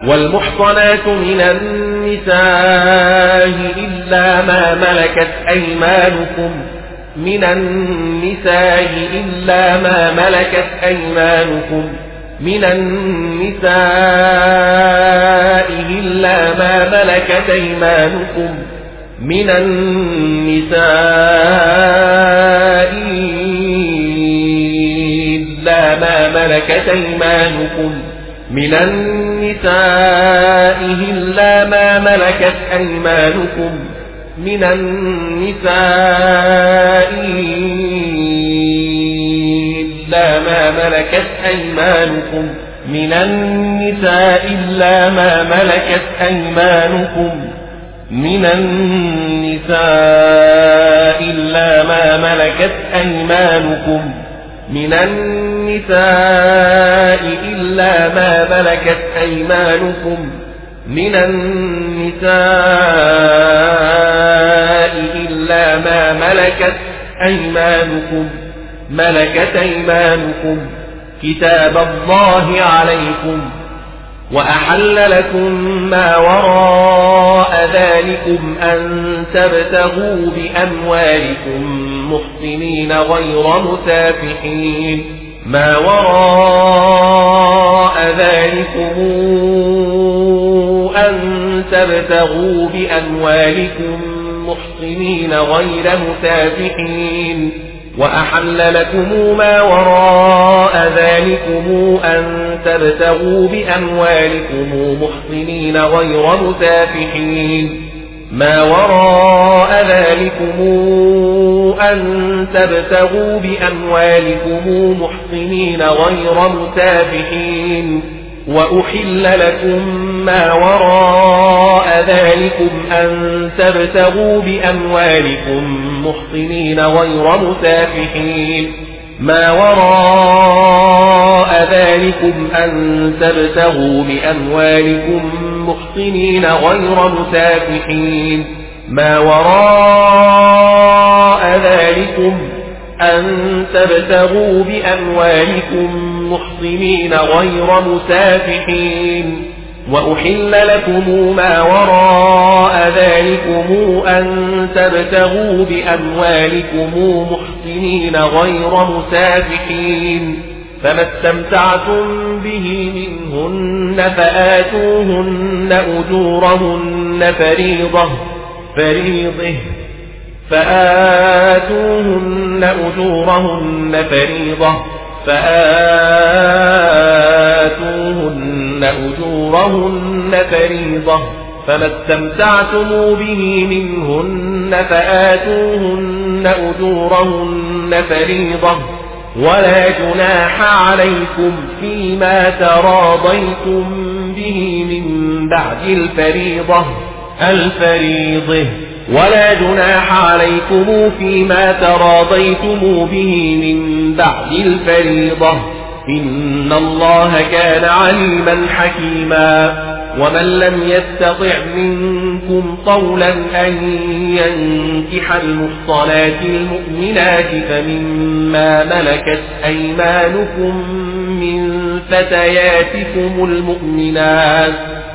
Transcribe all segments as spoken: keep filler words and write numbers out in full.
والمحصنات من النساء إلا ما ملكت أيمانكم من النساء إلا ما ملكت أيمانكم من النساء إلا ما ملكت أيمانكم من النساء إلا ما ملكت أيمانكم من النساء إلا ما ملكت أيمانكم من النساء إلا ما ملكت أيمانكم من النساء إلا ما ملكت أيمانكم من النساء إلا ما ملكت أيمانكم من النساء إلا ما ملكت أيمانكم من النساء إلا ما ملكت أيمانكم ملكت أيمانكم كتاب الله عليكم وأحل لكم ما وراء ذلكم أن تبتغوا بأموالكم محصنين غير مسافحين ما وراء ذلكم أن تبتغوا بأموالكم محصنين غير مسافحين وأحل لكم ما وراء ذلكم أن تبتغوا بأموالكم محصنين غير مسافحين ما وراء ذلكم أن تبتغوا بأموالكم محصنين غير مسافحين وأحل لكم ما وراء ذلكم أن تبتغوا بأموالكم محصنين غير مسافحين ما وراء ذلكم أن تبتغوا بأموالكم محصنين غير مسافحين ما وراء ذلكم أن تبتغوا بأموالكم محصنين غير مسافحين وأحل لكم ما وراء ذلكم أن تبتغوا بأموالكم محصنين غير مسافحين فما استمتعتم به منهن فآتوهن أجورهن فريضة فريضة فآتوهن أجورهن فريضة فآتوهن أجورهن فريضة فما استمتعتم به منهن فآتوهن أجورهن فريضة ولا جناح عليكم فيما تراضيتم به من بعد الفريضة الفريضة ولا جناح عليكم فيما تراضيتم به من بعد الفريضة إن الله كان عليما حكيما ومن لم يستطع منكم طولا أن ينكح المحصنات المؤمنات فمما ملكت أيمانكم من فتياتكم المؤمنات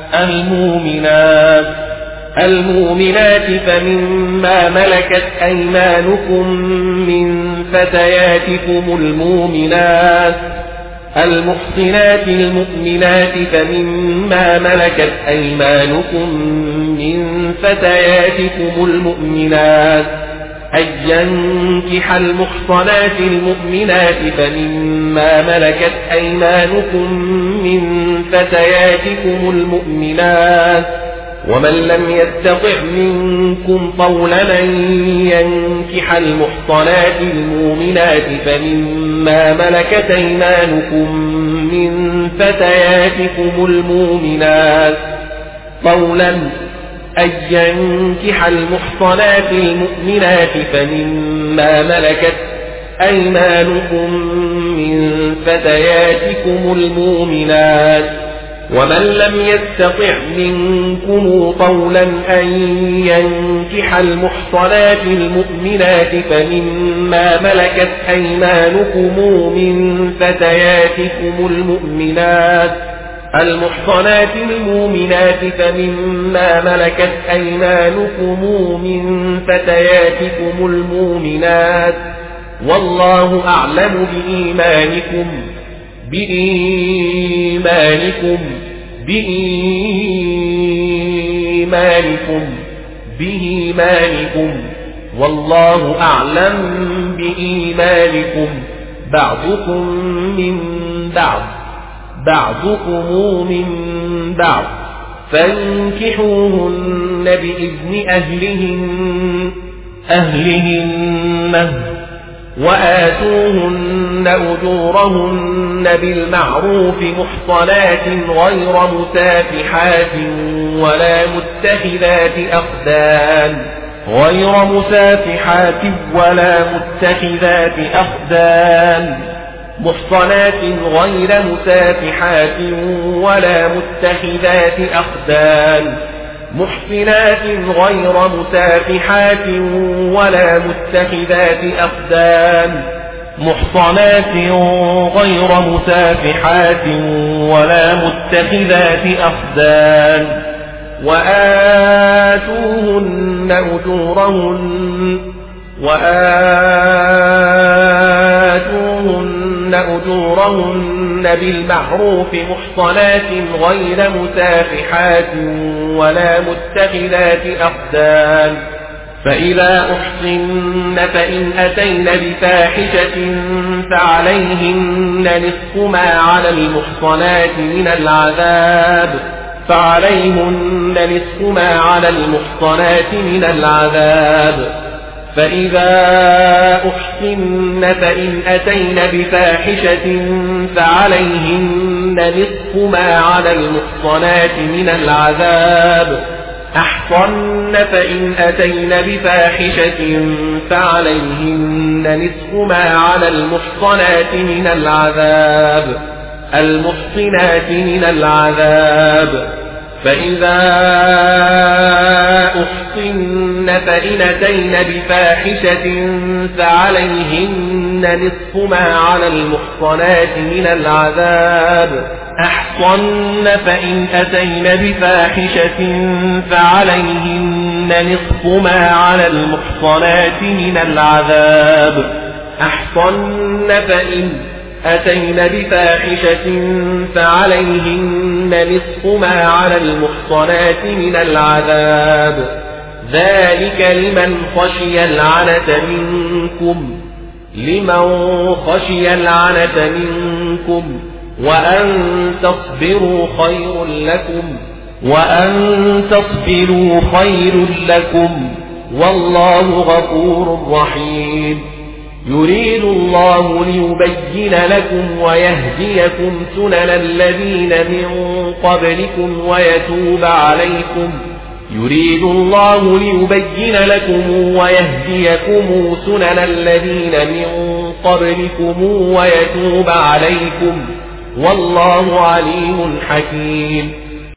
المؤمنات المؤمنات فمما ملكت أيمانكم من فتياتكم المؤمنات المحصنات المؤمنات فمما ملكت أيمانكم من فتياتكم المؤمنات أن ينكح المحصنات المؤمنات فمما ملكت أيمانكم من فتياتكم المؤمنات ومن لم يستطع منكم طولا أن ينكح المحصنات المؤمنات فمما ملكت أيمانكم من فتياتكم المؤمنات طولا أن ينكح المحصنات المؤمنات فمما ملكت أيمانكم من فتياتكم المؤمنات ومن لم يستطع منكم طولا أن ينكح المحصنات المؤمنات فمما ملكت أيمانكم من فتياتكم المؤمنات المحصنات المؤمنات فمما ملكت أيمانكم من فتياتكم المؤمنات والله أعلم بإيمانكم بإيمانكم بإيمانكم بإيمانكم والله أعلم بإيمانكم بعضكم من بعض بعضكم من بعض فانكحوهن بإذن أهلهن أهلهن وآتوهن أجورهن بالمعروف محصنات غير مسافحات ولا متخذات أخدان غير مسافحات ولا متخذات أخدان محصنات غير مسافحات ولا متخذات أخدان محصنات غير مسافحات ولا متخذات أخدان محصنات غير مسافحات ولا متخذات أخدان وآتوهن أجورهن وآتوهن أجورهن بالمعروف محصنات غير مسافحات ولا متخذات أخدان فإذا أحصن فإن أتين بفاحشة فعليهن نصف ما على المحصنات من العذاب فعليهن نصف ما على المحصنات من العذاب فإذا أحصن فإن أتين بفاحشة فعليهن نصف ما على المحصنات من العذاب أحصن فإن أتين بفاحشة فعليهن نصف ما على المحصنات من العذاب المحصنات من العذاب فإذا أحصن فإن أتين بفاحشة فعليهن نصف ما على المحصنات من العذاب أحصن فإن أتين بفاحشة فعليهن نصف ما على المحصنات من العذاب أحصن فإن أتين بفاحشة فعليهن نصف ما على المحصنات من العذاب ذلك لمن خشي العنة منكم لمن خشي العنة منكم وأن تصبروا خير لكم وأن تصبروا خير لكم والله غفور رحيم يريد الله ليبين لكم ويهديكم سنن الذين من قبلكم ويتوب عليكم يريد الله ليبين لكم ويهديكم سنن الذين من قبلكم ويتوب عليكم والله عليم حكيم